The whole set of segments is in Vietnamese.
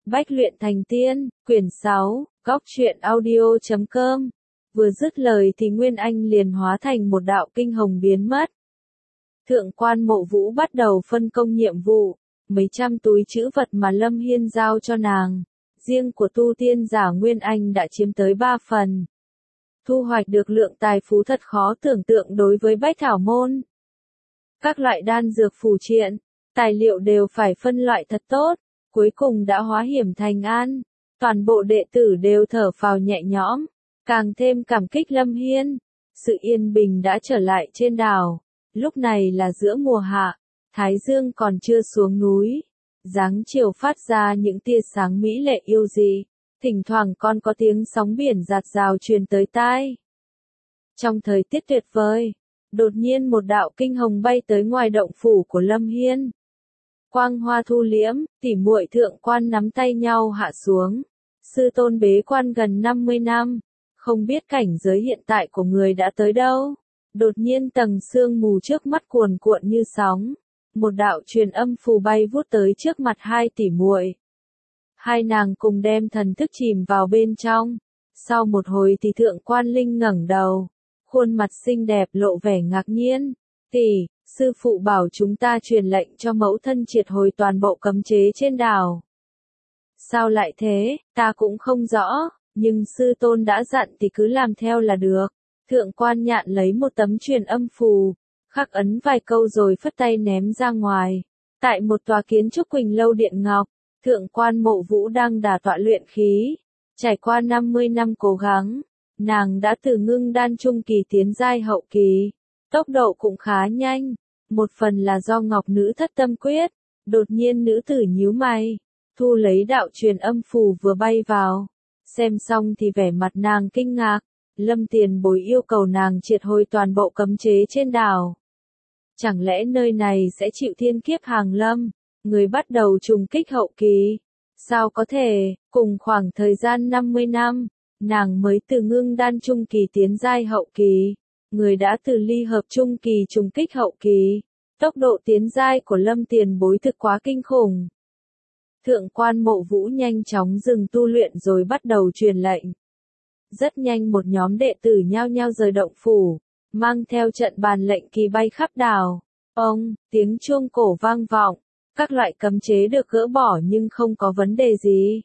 Bách luyện thành tiên, quyển 6, góc truyện audio.com. Vừa dứt lời thì Nguyên Anh liền hóa thành một đạo kinh hồng biến mất. Thượng quan Mộ Vũ bắt đầu phân công nhiệm vụ, mấy trăm túi trữ vật mà Lâm Hiên giao cho nàng. Riêng của tu tiên giả Nguyên Anh đã chiếm tới 3 phần. Thu hoạch được lượng tài phú thật khó tưởng tượng đối với Bách Thảo Môn. Các loại đan dược phù triện, tài liệu đều phải phân loại thật tốt, cuối cùng đã hóa hiểm thành an. Toàn bộ đệ tử đều thở phào nhẹ nhõm, càng thêm cảm kích Lâm Hiên. Sự yên bình đã trở lại trên đảo, lúc này là giữa mùa hạ, Thái Dương còn chưa xuống núi. Dáng chiều phát ra những tia sáng mỹ lệ yêu dị, thỉnh thoảng còn có tiếng sóng biển rạt rào truyền tới tai. Trong thời tiết tuyệt vời, đột nhiên một đạo kinh hồng bay tới ngoài động phủ của Lâm Hiên. Quang hoa thu liễm, tỉ muội thượng quan nắm tay nhau hạ xuống. Sư tôn bế quan gần 50 năm, không biết cảnh giới hiện tại của người đã tới đâu. Đột nhiên tầng sương mù trước mắt cuồn cuộn như sóng. Một đạo truyền âm phù bay vút tới trước mặt hai tỷ muội. Hai nàng cùng đem thần thức chìm vào bên trong. Sau một hồi thì thượng quan Linh ngẩng đầu, khuôn mặt xinh đẹp lộ vẻ ngạc nhiên. Tỷ, sư phụ bảo chúng ta truyền lệnh cho mẫu thân triệt hồi toàn bộ cấm chế trên đảo. Sao lại thế, ta cũng không rõ, nhưng sư tôn đã dặn thì cứ làm theo là được. Thượng quan Nhạn lấy một tấm truyền âm phù, khắc ấn vài câu rồi phất tay ném ra ngoài. Tại một tòa kiến trúc Quỳnh Lâu Điện Ngọc, thượng quan Mộ Vũ đang đả tọa luyện khí. Trải qua 50 năm cố gắng, nàng đã từ ngưng đan trung kỳ tiến giai hậu kỳ. Tốc độ cũng khá nhanh, một phần là do Ngọc Nữ thất tâm quyết. Đột nhiên nữ tử nhíu mày, thu lấy đạo truyền âm phù vừa bay vào. Xem xong thì vẻ mặt nàng kinh ngạc. Lâm Tiền Bối yêu cầu nàng triệt hồi toàn bộ cấm chế trên đảo. Chẳng lẽ nơi này sẽ chịu thiên kiếp hàng lâm, người bắt đầu trùng kích hậu kỳ? Sao có thể, cùng khoảng thời gian 50 năm, nàng mới từ ngưng đan trung kỳ tiến giai hậu kỳ, người đã từ ly hợp trung kỳ trùng kích hậu kỳ. Tốc độ tiến giai của Lâm Tiền Bối thực quá kinh khủng. Thượng quan Mộ Vũ nhanh chóng dừng tu luyện rồi bắt đầu truyền lệnh. Rất nhanh một nhóm đệ tử nhao nhao rời động phủ, mang theo trận bàn lệnh kỳ bay khắp đảo. Ông, tiếng chuông cổ vang vọng, các loại cấm chế được gỡ bỏ nhưng không có vấn đề gì.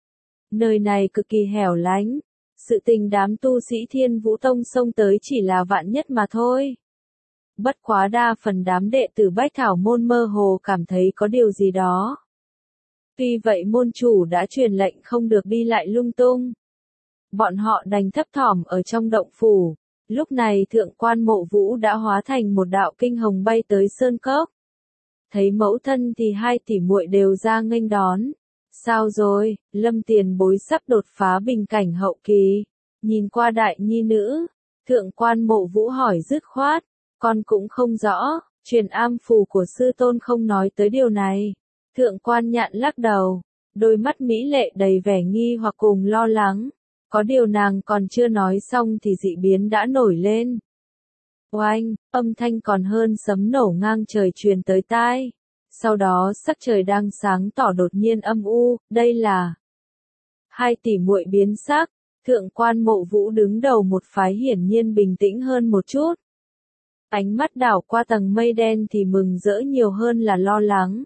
Nơi này cực kỳ hẻo lánh, sự tình đám tu sĩ Thiên Vũ Tông xông tới chỉ là vạn nhất mà thôi. Bất quá đa phần đám đệ tử Bách Thảo Môn mơ hồ cảm thấy có điều gì đó. Tuy vậy môn chủ đã truyền lệnh không được đi lại lung tung. Bọn họ đành thấp thỏm ở trong động phủ. Lúc này thượng quan Mộ Vũ đã hóa thành một đạo kinh hồng bay tới sơn cốc. Thấy mẫu thân thì hai tỷ muội đều ra nghênh đón. Sao rồi, Lâm Tiền Bối sắp đột phá bình cảnh hậu kỳ. Nhìn qua đại nhi nữ, thượng quan Mộ Vũ hỏi dứt khoát. Con cũng không rõ, truyền am phù của sư tôn không nói tới điều này. Thượng quan Nhạn lắc đầu, đôi mắt mỹ lệ đầy vẻ nghi hoặc cùng lo lắng. Có điều nàng còn chưa nói xong thì dị biến đã nổi lên. Oanh, âm thanh còn hơn sấm nổ ngang trời truyền tới tai. Sau đó sắc trời đang sáng tỏ đột nhiên âm u, đây là... Hai tỷ muội biến sắc, thượng quan Mộ Vũ đứng đầu một phái hiển nhiên bình tĩnh hơn một chút. Ánh mắt đảo qua tầng mây đen thì mừng rỡ nhiều hơn là lo lắng.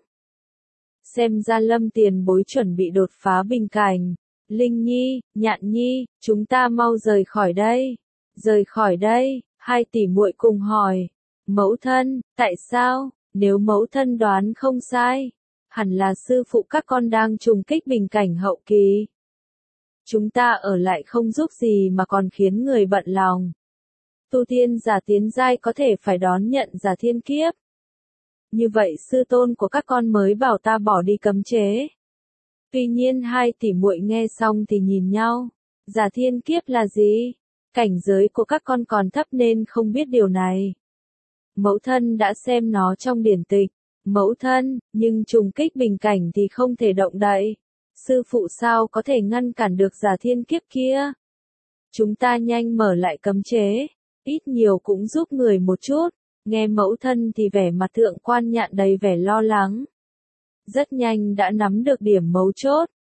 Xem ra Lâm Tiền Bối chuẩn bị đột phá bình cảnh. Linh Nhi, Nhạn Nhi, chúng ta mau rời khỏi đây. Rời khỏi đây, hai tỷ muội cùng hỏi. Mẫu thân, tại sao? Nếu mẫu thân đoán không sai, hẳn là sư phụ các con đang trùng kích bình cảnh hậu kỳ. Chúng ta ở lại không giúp gì mà còn khiến người bận lòng. Tu tiên giả tiến giai có thể phải đón nhận giả thiên kiếp. Như vậy sư tôn của các con mới bảo ta bỏ đi cấm chế. Tuy nhiên hai tỷ muội nghe xong thì nhìn nhau. Giả thiên kiếp là gì? Cảnh giới của các con còn thấp nên không biết điều này. Mẫu thân đã xem nó trong điển tịch. Mẫu thân, nhưng trùng kích bình cảnh thì không thể động đậy. Sư phụ sao có thể ngăn cản được giả thiên kiếp kia? Chúng ta nhanh mở lại cấm chế. Ít nhiều cũng giúp người một chút. Nghe mẫu thân thì vẻ mặt thượng quan Nhạn đầy vẻ lo lắng. Rất nhanh đã nắm được điểm mấu chốt.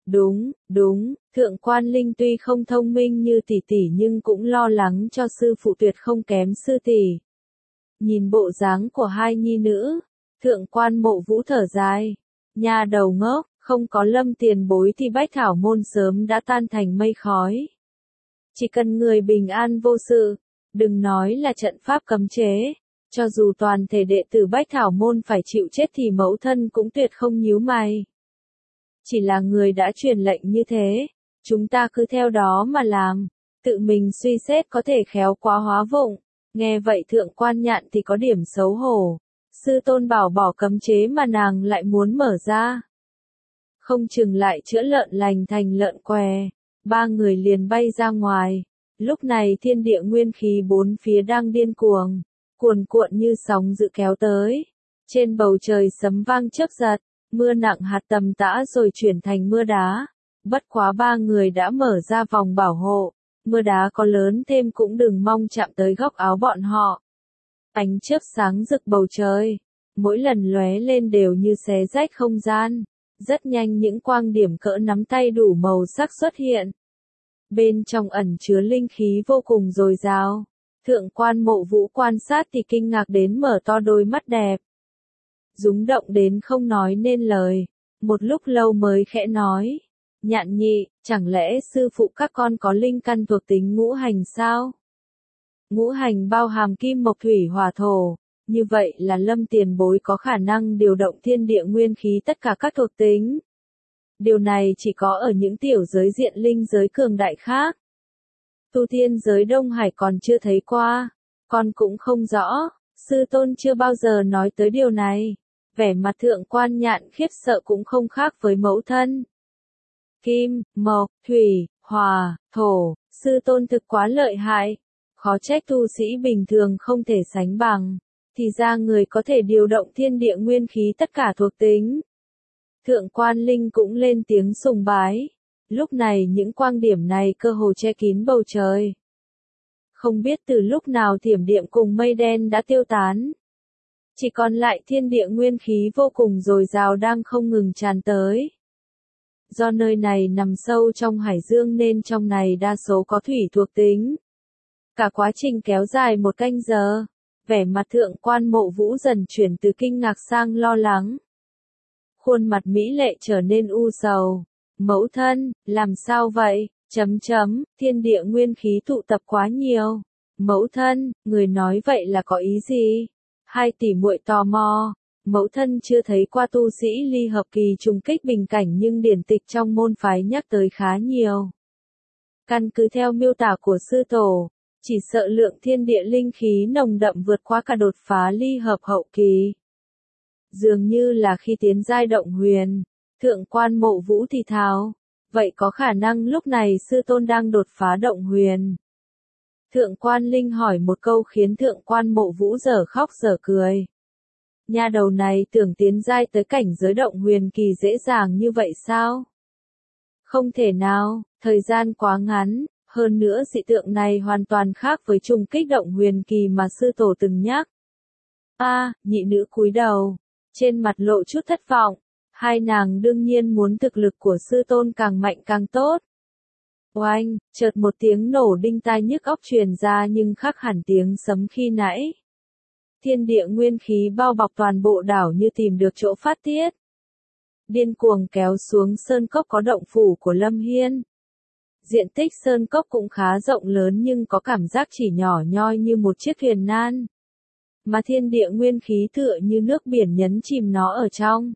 Đúng, thượng quan Linh tuy không thông minh như tỷ tỷ nhưng cũng lo lắng cho sư phụ tuyệt không kém sư tỷ. Nhìn bộ dáng của hai nhi nữ, thượng quan Mộ Vũ thở dài. Nha đầu ngốc, không có Lâm tiền bối thì Bách Thảo môn sớm đã tan thành mây khói. Chỉ cần người bình an vô sự, đừng nói là trận pháp cấm chế, cho dù toàn thể đệ tử Bách Thảo môn phải chịu chết thì mẫu thân cũng tuyệt không nhíu mày. Chỉ là người đã truyền lệnh như thế, chúng ta cứ theo đó mà làm, tự mình suy xét có thể khéo quá hóa vụng. Nghe vậy thượng quan Nhạn thì có điểm xấu hổ, sư tôn bảo bỏ cấm chế mà nàng lại muốn mở ra. Không chừng lại chữa lợn lành thành lợn què, ba người liền bay ra ngoài. Lúc này thiên địa nguyên khí bốn phía đang điên cuồng, cuồn cuộn như sóng dữ kéo tới. Trên bầu trời sấm vang chớp giật, mưa nặng hạt tầm tã rồi chuyển thành mưa đá. Bất quá ba người đã mở ra vòng bảo hộ, mưa đá có lớn thêm cũng đừng mong chạm tới góc áo bọn họ. Ánh chớp sáng rực bầu trời, mỗi lần lóe lên đều như xé rách không gian. Rất nhanh những quang điểm cỡ nắm tay đủ màu sắc xuất hiện. Bên trong ẩn chứa linh khí vô cùng dồi dào. Thượng quan Mộ Vũ quan sát thì kinh ngạc đến mở to đôi mắt đẹp. Rúng động đến không nói nên lời. Một lúc lâu mới khẽ nói. Nhạn nhị, chẳng lẽ sư phụ các con có linh căn thuộc tính ngũ hành sao? Ngũ hành bao hàm kim mộc thủy hỏa thổ. Như vậy là Lâm tiền bối có khả năng điều động thiên địa nguyên khí tất cả các thuộc tính. Điều này chỉ có ở những tiểu giới diện linh giới cường đại khác. Tu tiên giới Đông Hải còn chưa thấy qua, con cũng không rõ, sư tôn chưa bao giờ nói tới điều này. Vẻ mặt thượng quan Nhạn khiếp sợ cũng không khác với mẫu thân. Kim, mộc, thủy, hỏa, thổ, sư tôn thực quá lợi hại, khó trách tu sĩ bình thường không thể sánh bằng. Thì ra người có thể điều động thiên địa nguyên khí tất cả thuộc tính. Thượng quan Linh cũng lên tiếng sùng bái. Lúc này những quang điểm này cơ hồ che kín bầu trời. Không biết từ lúc nào thiểm điện cùng mây đen đã tiêu tán. Chỉ còn lại thiên địa nguyên khí vô cùng dồi dào đang không ngừng tràn tới. Do nơi này nằm sâu trong hải dương nên trong này đa số có thủy thuộc tính. Cả quá trình kéo dài một canh giờ. Vẻ mặt thượng quan Mộ Vũ dần chuyển từ kinh ngạc sang lo lắng. Khuôn mặt mỹ lệ trở nên u sầu. Mẫu thân, làm sao vậy? Thiên địa nguyên khí tụ tập quá nhiều. Mẫu thân, người nói vậy là có ý gì? Hai tỷ muội tò mò. Mẫu thân chưa thấy qua tu sĩ ly hợp kỳ trùng kích bình cảnh nhưng điển tịch trong môn phái nhắc tới khá nhiều. Căn cứ theo miêu tả của sư tổ, chỉ sợ lượng thiên địa linh khí nồng đậm vượt qua cả đột phá ly hợp hậu kỳ. Dường như là khi tiến giai động huyền, thượng quan Mộ Vũ thì thào, vậy có khả năng lúc này sư tôn đang đột phá động huyền. Thượng quan Linh hỏi một câu khiến thượng quan Mộ Vũ dở khóc dở cười. Nha đầu này tưởng tiến giai tới cảnh giới động huyền kỳ dễ dàng như vậy sao? Không thể nào, thời gian quá ngắn. Hơn nữa dị tượng này hoàn toàn khác với trùng kích động huyền kỳ mà sư tổ từng nhắc. Nhị nữ cúi đầu, trên mặt lộ chút thất vọng. Hai nàng đương nhiên muốn thực lực của sư tôn càng mạnh càng tốt. Oanh, chợt một tiếng nổ đinh tai nhức óc truyền ra nhưng khác hẳn tiếng sấm khi nãy. Thiên địa nguyên khí bao bọc toàn bộ đảo như tìm được chỗ phát tiết. Điên cuồng kéo xuống sơn cốc có động phủ của Lâm Hiên. Diện tích sơn cốc cũng khá rộng lớn nhưng có cảm giác chỉ nhỏ nhoi như một chiếc thuyền nan. Mà thiên địa nguyên khí tựa như nước biển nhấn chìm nó ở trong.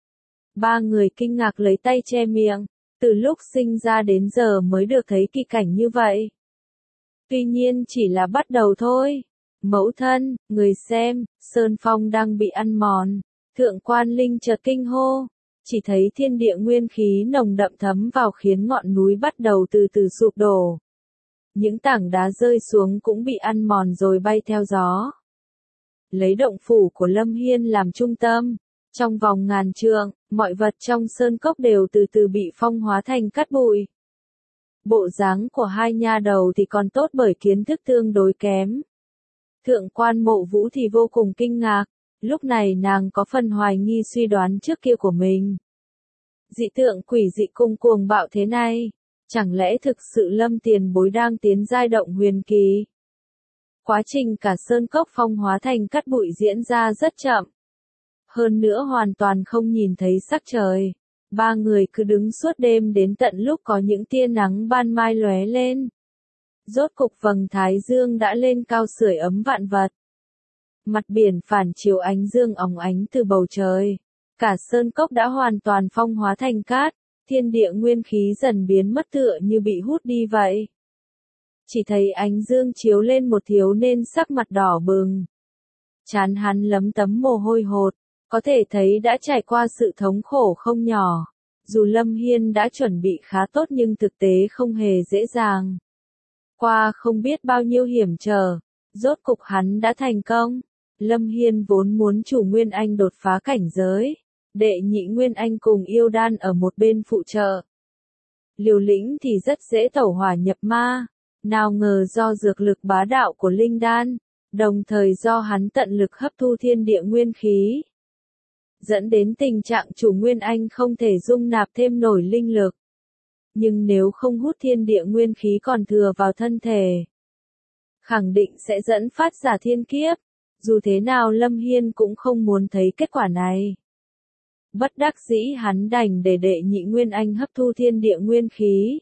Ba người kinh ngạc lấy tay che miệng, từ lúc sinh ra đến giờ mới được thấy kỳ cảnh như vậy. Tuy nhiên chỉ là bắt đầu thôi. Mẫu thân, người xem, sơn phong đang bị ăn mòn. Thượng quan Linh chợt kinh hô. Chỉ thấy thiên địa nguyên khí nồng đậm thấm vào khiến ngọn núi bắt đầu từ từ sụp đổ. Những tảng đá rơi xuống cũng bị ăn mòn rồi bay theo gió. Lấy động phủ của Lâm Hiên làm trung tâm. Trong vòng ngàn trượng, mọi vật trong sơn cốc đều từ từ bị phong hóa thành cát bụi. Bộ dáng của hai nha đầu thì còn tốt bởi kiến thức tương đối kém. Thượng quan Mộ Vũ thì vô cùng kinh ngạc. Lúc này nàng có phần hoài nghi suy đoán trước kia của mình. Dị tượng quỷ dị cùng cuồng bạo thế này, chẳng lẽ thực sự Lâm tiền bối đang tiến giai động huyền kỳ? Quá trình cả sơn cốc phong hóa thành cát bụi diễn ra rất chậm. Hơn nữa hoàn toàn không nhìn thấy sắc trời. Ba người cứ đứng suốt đêm đến tận lúc có những tia nắng ban mai lóe lên. Rốt cục vầng thái dương đã lên cao sưởi ấm vạn vật. Mặt biển phản chiếu ánh dương óng ánh từ bầu trời. Cả sơn cốc đã hoàn toàn phong hóa thành cát, thiên địa nguyên khí dần biến mất tựa như bị hút đi vậy. Chỉ thấy ánh dương chiếu lên một thiếu niên sắc mặt đỏ bừng. Trán hắn lấm tấm mồ hôi hột, có thể thấy đã trải qua sự thống khổ không nhỏ. Dù Lâm Hiên đã chuẩn bị khá tốt nhưng thực tế không hề dễ dàng. Qua không biết bao nhiêu hiểm trở, rốt cục hắn đã thành công. Lâm Hiên vốn muốn chủ Nguyên Anh đột phá cảnh giới, đệ nhị Nguyên Anh cùng yêu đan ở một bên phụ trợ. Liều lĩnh thì rất dễ tẩu hỏa nhập ma, nào ngờ do dược lực bá đạo của linh đan, đồng thời do hắn tận lực hấp thu thiên địa nguyên khí, dẫn đến tình trạng chủ Nguyên Anh không thể dung nạp thêm nổi linh lực. Nhưng nếu không hút thiên địa nguyên khí còn thừa vào thân thể, khẳng định sẽ dẫn phát giả thiên kiếp. Dù thế nào Lâm Hiên cũng không muốn thấy kết quả này. Bất đắc dĩ hắn đành để đệ nhị Nguyên Anh hấp thu thiên địa nguyên khí.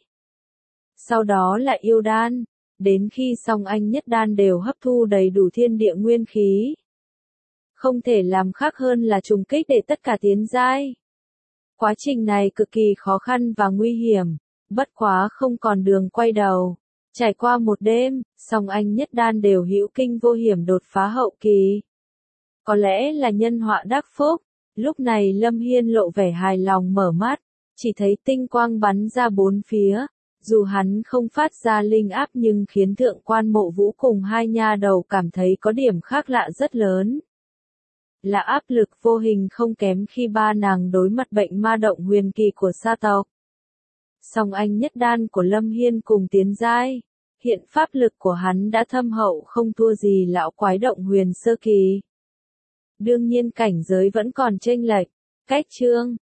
Sau đó là yêu đan, đến khi song anh nhất đan đều hấp thu đầy đủ thiên địa nguyên khí. Không thể làm khác hơn là trùng kích để tất cả tiến giai. Quá trình này cực kỳ khó khăn và nguy hiểm, bất quá không còn đường quay đầu. Trải qua một đêm, song anh nhất đan đều hữu kinh vô hiểm đột phá hậu kỳ. Có lẽ là nhân họa đắc phúc, lúc này Lâm Hiên lộ vẻ hài lòng mở mắt, chỉ thấy tinh quang bắn ra bốn phía. Dù hắn không phát ra linh áp nhưng khiến thượng quan mộ vũ cùng hai nha đầu cảm thấy có điểm khác lạ rất lớn. Là áp lực vô hình không kém khi ba nàng đối mặt bệnh ma động huyền kỳ của sa tộc. Song anh nhất đan của Lâm Hiên cùng tiến giai, hiện pháp lực của hắn đã thâm hậu không thua gì lão quái động huyền sơ kỳ. Đương nhiên cảnh giới vẫn còn chênh lệch, cách chương.